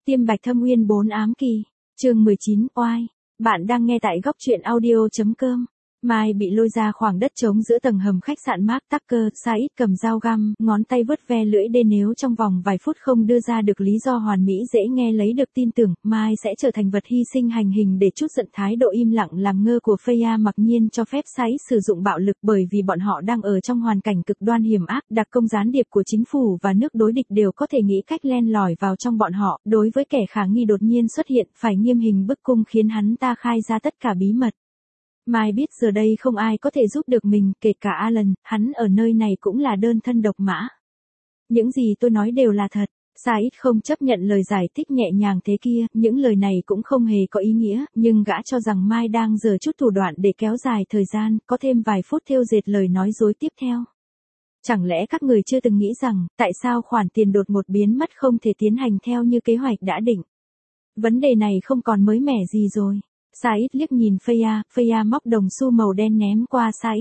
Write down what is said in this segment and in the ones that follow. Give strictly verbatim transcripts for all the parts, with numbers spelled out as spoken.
Tiêm bạch thâm uyên bốn ám kỳ. Chương mười chín, oai. Bạn đang nghe tại góc truyện audio chấm com. Mai bị lôi ra khoảng đất trống giữa tầng hầm khách sạn Mark Tucker, Said cầm dao găm, ngón tay vớt ve lưỡi đê nếu trong vòng vài phút không đưa ra được lý do hoàn mỹ dễ nghe lấy được tin tưởng, Mai sẽ trở thành vật hy sinh hành hình để chút giận. Thái độ im lặng làm ngơ của Freya mặc nhiên cho phép Said sử dụng bạo lực bởi vì bọn họ đang ở trong hoàn cảnh cực đoan hiểm ác, đặc công gián điệp của chính phủ và nước đối địch đều có thể nghĩ cách len lỏi vào trong bọn họ, đối với kẻ khả nghi đột nhiên xuất hiện, phải nghiêm hình bức cung khiến hắn ta khai ra tất cả bí mật. Mai biết giờ đây không ai có thể giúp được mình, kể cả Alan, hắn ở nơi này cũng là đơn thân độc mã. Những gì tôi nói đều là thật. Said không chấp nhận lời giải thích nhẹ nhàng thế kia, những lời này cũng không hề có ý nghĩa, nhưng gã cho rằng Mai đang giở chút thủ đoạn để kéo dài thời gian, có thêm vài phút thêu dệt lời nói dối tiếp theo. Chẳng lẽ các người chưa từng nghĩ rằng, tại sao khoản tiền đột ngột biến mất không thể tiến hành theo như kế hoạch đã định? Vấn đề này không còn mới mẻ gì rồi. Said liếc nhìn Freya, Freya móc đồng xu màu đen ném qua Said.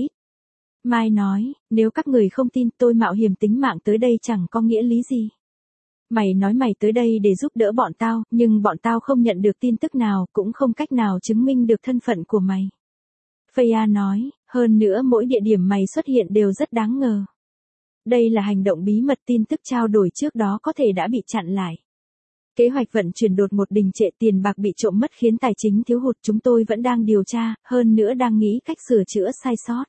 Mai nói, nếu các người không tin tôi mạo hiểm tính mạng tới đây chẳng có nghĩa lý gì. Mày nói mày tới đây để giúp đỡ bọn tao, nhưng bọn tao không nhận được tin tức nào, cũng không cách nào chứng minh được thân phận của mày. Freya nói, hơn nữa mỗi địa điểm mày xuất hiện đều rất đáng ngờ. Đây là hành động bí mật, tin tức trao đổi trước đó có thể đã bị chặn lại. Kế hoạch vận chuyển đột ngột đình trệ, tiền bạc bị trộm mất khiến tài chính thiếu hụt, chúng tôi vẫn đang điều tra, hơn nữa đang nghĩ cách sửa chữa sai sót.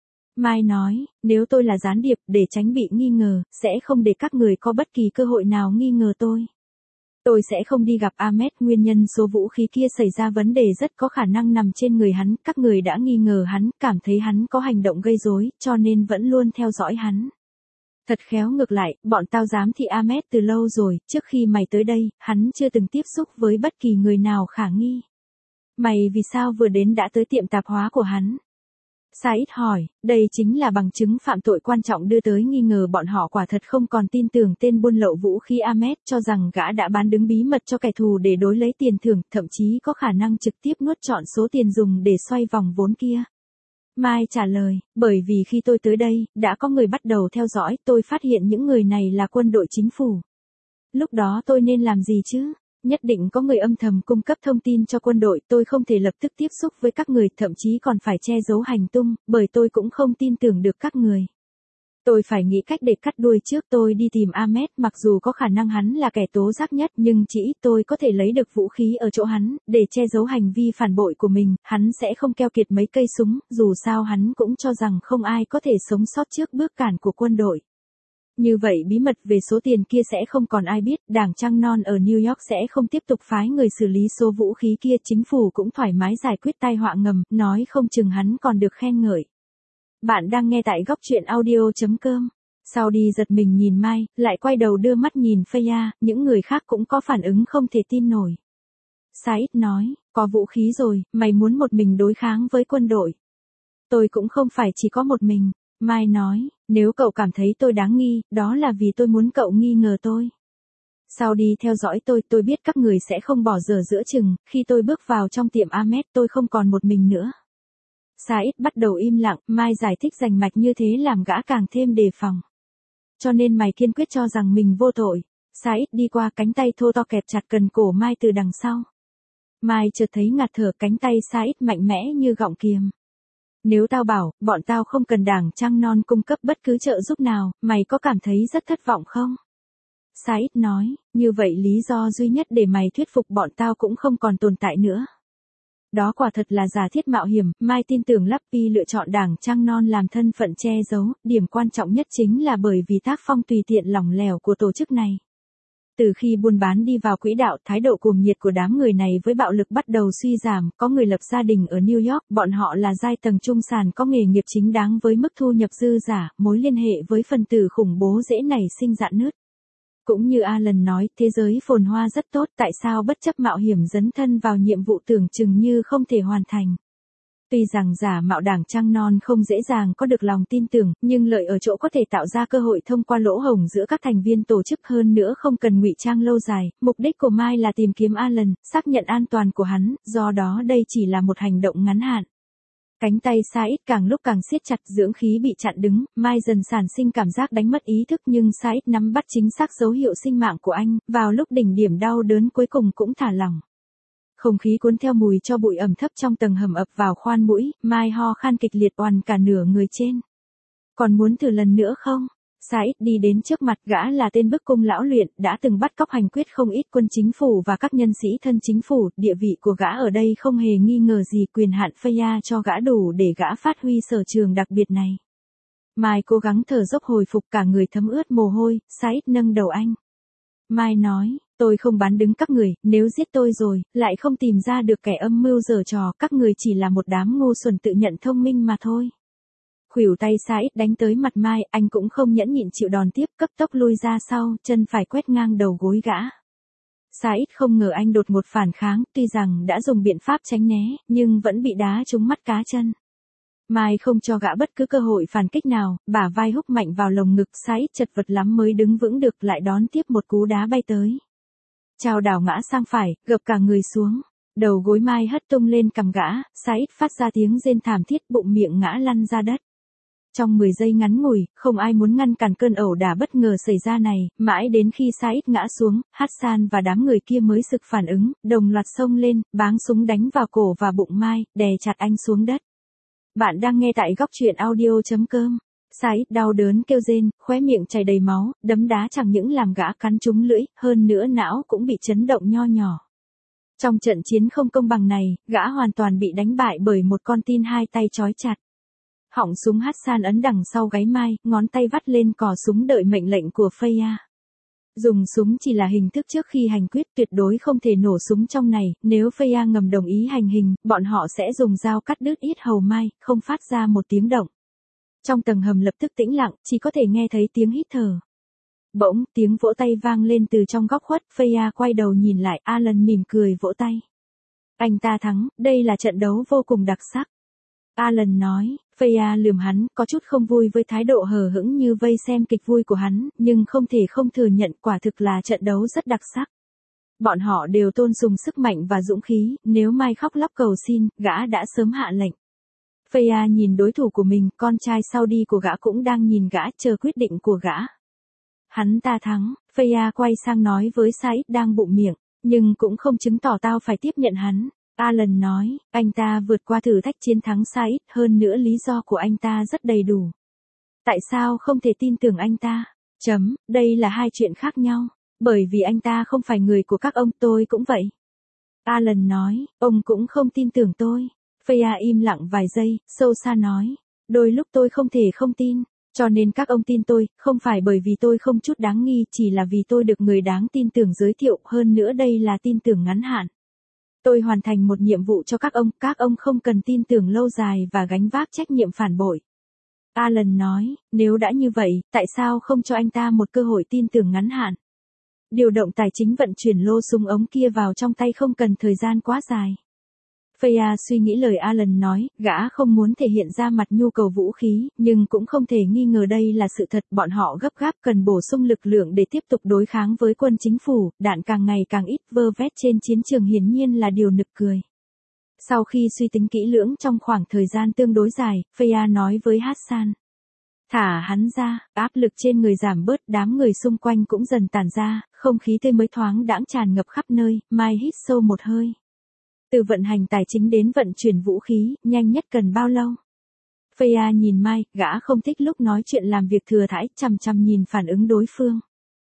Mai nói, nếu tôi là gián điệp, để tránh bị nghi ngờ, sẽ không để các người có bất kỳ cơ hội nào nghi ngờ tôi. Tôi sẽ không đi gặp Ahmed, nguyên nhân số vũ khí kia xảy ra vấn đề rất có khả năng nằm trên người hắn, các người đã nghi ngờ hắn, cảm thấy hắn có hành động gây rối, cho nên vẫn luôn theo dõi hắn. Thật khéo ngược lại, bọn tao giám thị Ahmed từ lâu rồi, trước khi mày tới đây, hắn chưa từng tiếp xúc với bất kỳ người nào khả nghi. Mày vì sao vừa đến đã tới tiệm tạp hóa của hắn? Said hỏi, đây chính là bằng chứng phạm tội quan trọng đưa tới nghi ngờ bọn họ quả thật không còn tin tưởng tên buôn lậu vũ khí Ahmed, cho rằng gã đã bán đứng bí mật cho kẻ thù để đối lấy tiền thưởng, thậm chí có khả năng trực tiếp nuốt trọn số tiền dùng để xoay vòng vốn kia. Mai trả lời, bởi vì khi tôi tới đây, đã có người bắt đầu theo dõi, tôi phát hiện những người này là quân đội chính phủ. Lúc đó tôi nên làm gì chứ? Nhất định có người âm thầm cung cấp thông tin cho quân đội, tôi không thể lập tức tiếp xúc với các người, thậm chí còn phải che giấu hành tung, bởi tôi cũng không tin tưởng được các người. Tôi phải nghĩ cách để cắt đuôi trước, tôi đi tìm Ahmed, mặc dù có khả năng hắn là kẻ tố giác nhất, nhưng chỉ ít tôi có thể lấy được vũ khí ở chỗ hắn, để che giấu hành vi phản bội của mình, hắn sẽ không keo kiệt mấy cây súng, dù sao hắn cũng cho rằng không ai có thể sống sót trước bước cản của quân đội. Như vậy bí mật về số tiền kia sẽ không còn ai biết, đảng trăng non ở New York sẽ không tiếp tục phái người xử lý số vũ khí kia, chính phủ cũng thoải mái giải quyết tai họa ngầm, nói không chừng hắn còn được khen ngợi. Bạn đang nghe tại góc truyện audio chấm com. Sau đi giật mình nhìn Mai, lại quay đầu đưa mắt nhìn Freya, những người khác cũng có phản ứng không thể tin nổi. Said nói, có vũ khí rồi, mày muốn một mình đối kháng với quân đội. Tôi cũng không phải chỉ có một mình. Mai nói, nếu cậu cảm thấy tôi đáng nghi, đó là vì tôi muốn cậu nghi ngờ tôi. Sau đi theo dõi tôi, tôi biết các người sẽ không bỏ dở giữa chừng, khi tôi bước vào trong tiệm Ahmed tôi không còn một mình nữa. Said bắt đầu im lặng, Mai giải thích rành mạch như thế làm gã càng thêm đề phòng. Cho nên mày kiên quyết cho rằng mình vô tội. Said đi qua, cánh tay thô to kẹp chặt cần cổ Mai từ đằng sau. Mai chợt thấy ngạt thở, cánh tay Said mạnh mẽ như gọng kiềm. Nếu tao bảo, bọn tao không cần đảng trăng non cung cấp bất cứ trợ giúp nào, mày có cảm thấy rất thất vọng không? Said nói, như vậy lý do duy nhất để mày thuyết phục bọn tao cũng không còn tồn tại nữa. Đó quả thật là giả thiết mạo hiểm, Mai tin tưởng Lappy lựa chọn đảng trăng non làm thân phận che giấu, điểm quan trọng nhất chính là bởi vì tác phong tùy tiện lỏng lẻo của tổ chức này. Từ khi buôn bán đi vào quỹ đạo, thái độ cuồng nhiệt của đám người này với bạo lực bắt đầu suy giảm, có người lập gia đình ở New York, bọn họ là giai tầng trung sản có nghề nghiệp chính đáng với mức thu nhập dư giả, mối liên hệ với phần tử khủng bố dễ nảy sinh rạn nứt. Cũng như Alan nói, thế giới phồn hoa rất tốt, tại sao bất chấp mạo hiểm dấn thân vào nhiệm vụ tưởng chừng như không thể hoàn thành. Tuy rằng giả mạo đảng trăng non không dễ dàng có được lòng tin tưởng, nhưng lợi ở chỗ có thể tạo ra cơ hội thông qua lỗ hổng giữa các thành viên tổ chức, hơn nữa không cần ngụy trang lâu dài. Mục đích của Mai là tìm kiếm Alan, xác nhận an toàn của hắn, do đó đây chỉ là một hành động ngắn hạn. Cánh tay Said càng lúc càng siết chặt, dưỡng khí bị chặn đứng, Mai dần sản sinh cảm giác đánh mất ý thức nhưng Said nắm bắt chính xác dấu hiệu sinh mạng của anh, vào lúc đỉnh điểm đau đớn cuối cùng cũng thả lỏng. Không khí cuốn theo mùi cho bụi ẩm thấp trong tầng hầm ập vào khoan mũi, Mai ho khan kịch liệt oằn cả nửa người trên. Còn muốn thử lần nữa không? Said đi đến trước mặt, gã là tên bức cung lão luyện, đã từng bắt cóc hành quyết không ít quân chính phủ và các nhân sĩ thân chính phủ, địa vị của gã ở đây không hề nghi ngờ gì, quyền hạn Freya cho gã đủ để gã phát huy sở trường đặc biệt này. Mai cố gắng thở dốc hồi phục, cả người thấm ướt mồ hôi, Said nâng đầu anh. Mai nói, tôi không bán đứng các người, nếu giết tôi rồi, lại không tìm ra được kẻ âm mưu giở trò, các người chỉ là một đám ngu xuẩn tự nhận thông minh mà thôi. Khuỷu tay Said đánh tới mặt Mai, anh cũng không nhẫn nhịn chịu đòn tiếp, cấp tốc lui ra sau, chân phải quét ngang đầu gối gã. Said không ngờ anh đột ngột phản kháng, tuy rằng đã dùng biện pháp tránh né, nhưng vẫn bị đá trúng mắt cá chân. Mai không cho gã bất cứ cơ hội phản kích nào, bả vai húc mạnh vào lồng ngực, Said chật vật lắm mới đứng vững được, lại đón tiếp một cú đá bay tới. Chao đảo ngã sang phải, gập cả người xuống. Đầu gối Mai hất tung lên cằm gã, Said phát ra tiếng rên thảm thiết, bụng miệng ngã lăn ra đất. Trong mười giây ngắn ngủi, không ai muốn ngăn cản cơn ẩu đả bất ngờ xảy ra này, mãi đến khi Said ngã xuống, Hassan và đám người kia mới sực phản ứng, đồng loạt xông lên, báng súng đánh vào cổ và bụng Mai, đè chặt anh xuống đất. Bạn đang nghe tại góc truyện audio chấm com. Said đau đớn kêu rên, khóe miệng chảy đầy máu, đấm đá chẳng những làm gã cắn trúng lưỡi, hơn nữa não cũng bị chấn động nho nhỏ. Trong trận chiến không công bằng này, gã hoàn toàn bị đánh bại bởi một con tin hai tay trói chặt. Họng súng Hassan ấn đằng sau gáy Mai, ngón tay vắt lên cò súng đợi mệnh lệnh của Freya. Dùng súng chỉ là hình thức trước khi hành quyết, tuyệt đối không thể nổ súng trong này, nếu Freya ngầm đồng ý hành hình, bọn họ sẽ dùng dao cắt đứt yết hầu Mai, không phát ra một tiếng động. Trong tầng hầm lập tức tĩnh lặng, chỉ có thể nghe thấy tiếng hít thở. Bỗng, tiếng vỗ tay vang lên từ trong góc khuất, Freya quay đầu nhìn lại, Alan mỉm cười vỗ tay. Anh ta thắng, đây là trận đấu vô cùng đặc sắc. Alan nói, Freya lườm hắn, có chút không vui với thái độ hờ hững như vây xem kịch vui của hắn, nhưng không thể không thừa nhận quả thực là trận đấu rất đặc sắc. Bọn họ đều tôn sùng sức mạnh và dũng khí, nếu Mai khóc lóc cầu xin, gã đã sớm hạ lệnh. Freya nhìn đối thủ của mình, con trai sau đi của gã cũng đang nhìn gã, chờ quyết định của gã. Hắn ta thắng, Freya quay sang nói với Said đang bụng miệng, nhưng cũng không chứng tỏ tao phải tiếp nhận hắn. Alan nói, anh ta vượt qua thử thách chiến thắng Said, hơn nữa lý do của anh ta rất đầy đủ. Tại sao không thể tin tưởng anh ta? Chấm, đây là hai chuyện khác nhau, bởi vì anh ta không phải người của các ông, tôi cũng vậy. Alan nói, ông cũng không tin tưởng tôi. Freya im lặng vài giây, sâu xa nói, đôi lúc tôi không thể không tin, cho nên các ông tin tôi, không phải bởi vì tôi không chút đáng nghi, chỉ là vì tôi được người đáng tin tưởng giới thiệu, hơn nữa đây là tin tưởng ngắn hạn. Tôi hoàn thành một nhiệm vụ cho các ông, các ông không cần tin tưởng lâu dài và gánh vác trách nhiệm phản bội. Alan nói, nếu đã như vậy, tại sao không cho anh ta một cơ hội tin tưởng ngắn hạn? Điều động tài chính vận chuyển lô súng ống kia vào trong tay không cần thời gian quá dài. Freya suy nghĩ lời Alan nói, gã không muốn thể hiện ra mặt nhu cầu vũ khí, nhưng cũng không thể nghi ngờ đây là sự thật, bọn họ gấp gáp cần bổ sung lực lượng để tiếp tục đối kháng với quân chính phủ, đạn càng ngày càng ít, vơ vét trên chiến trường hiển nhiên là điều nực cười. Sau khi suy tính kỹ lưỡng trong khoảng thời gian tương đối dài, Freya nói với Hassan. Thả hắn ra, áp lực trên người giảm bớt, đám người xung quanh cũng dần tản ra, không khí tươi mới thoáng đãng tràn ngập khắp nơi, Mai hít sâu một hơi. Từ vận hành tài chính đến vận chuyển vũ khí, nhanh nhất cần bao lâu? Freya nhìn Mai, gã không thích lúc nói chuyện làm việc thừa thãi, chằm chằm nhìn phản ứng đối phương.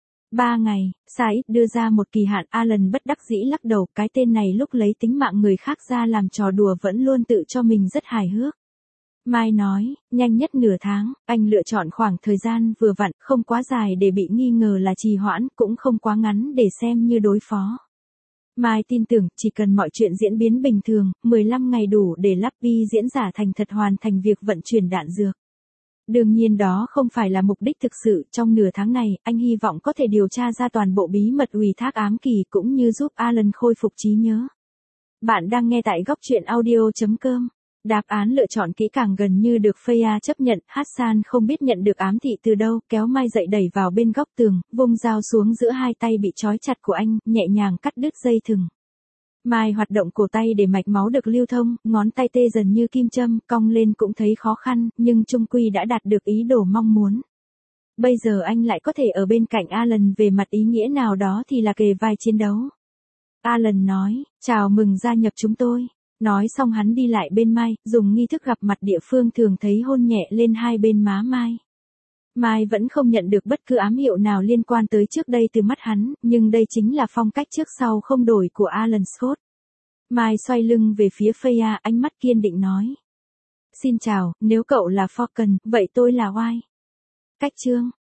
Ba ngày, Said đưa ra một kỳ hạn, Alan bất đắc dĩ lắc đầu, cái tên này lúc lấy tính mạng người khác ra làm trò đùa vẫn luôn tự cho mình rất hài hước. Mai nói, nhanh nhất nửa tháng, anh lựa chọn khoảng thời gian vừa vặn, không quá dài để bị nghi ngờ là trì hoãn, cũng không quá ngắn để xem như đối phó. Mai tin tưởng, chỉ cần mọi chuyện diễn biến bình thường, mười lăm ngày đủ để Lappy diễn giả thành thật hoàn thành việc vận chuyển đạn dược. Đương nhiên đó không phải là mục đích thực sự, trong nửa tháng này, anh hy vọng có thể điều tra ra toàn bộ bí mật ủy thác ám kỳ cũng như giúp Alan khôi phục trí nhớ. Bạn đang nghe tại góc truyện audio chấm com. Đáp án lựa chọn kỹ càng gần như được Freya chấp nhận, Hassan không biết nhận được ám thị từ đâu, kéo Mai dậy đẩy vào bên góc tường, vung dao xuống giữa hai tay bị trói chặt của anh, nhẹ nhàng cắt đứt dây thừng. Mai hoạt động cổ tay để mạch máu được lưu thông, ngón tay tê dần như kim châm, cong lên cũng thấy khó khăn, nhưng chung quy đã đạt được ý đồ mong muốn. Bây giờ anh lại có thể ở bên cạnh Alan, về mặt ý nghĩa nào đó thì là kề vai chiến đấu. Alan nói, chào mừng gia nhập chúng tôi. Nói xong hắn đi lại bên Mai, dùng nghi thức gặp mặt địa phương thường thấy hôn nhẹ lên hai bên má Mai. Mai vẫn không nhận được bất cứ ám hiệu nào liên quan tới trước đây từ mắt hắn, nhưng đây chính là phong cách trước sau không đổi của Alan Scott. Mai xoay lưng về phía Freya, ánh mắt kiên định nói. Xin chào, nếu cậu là Falcon, vậy tôi là White. Cách chương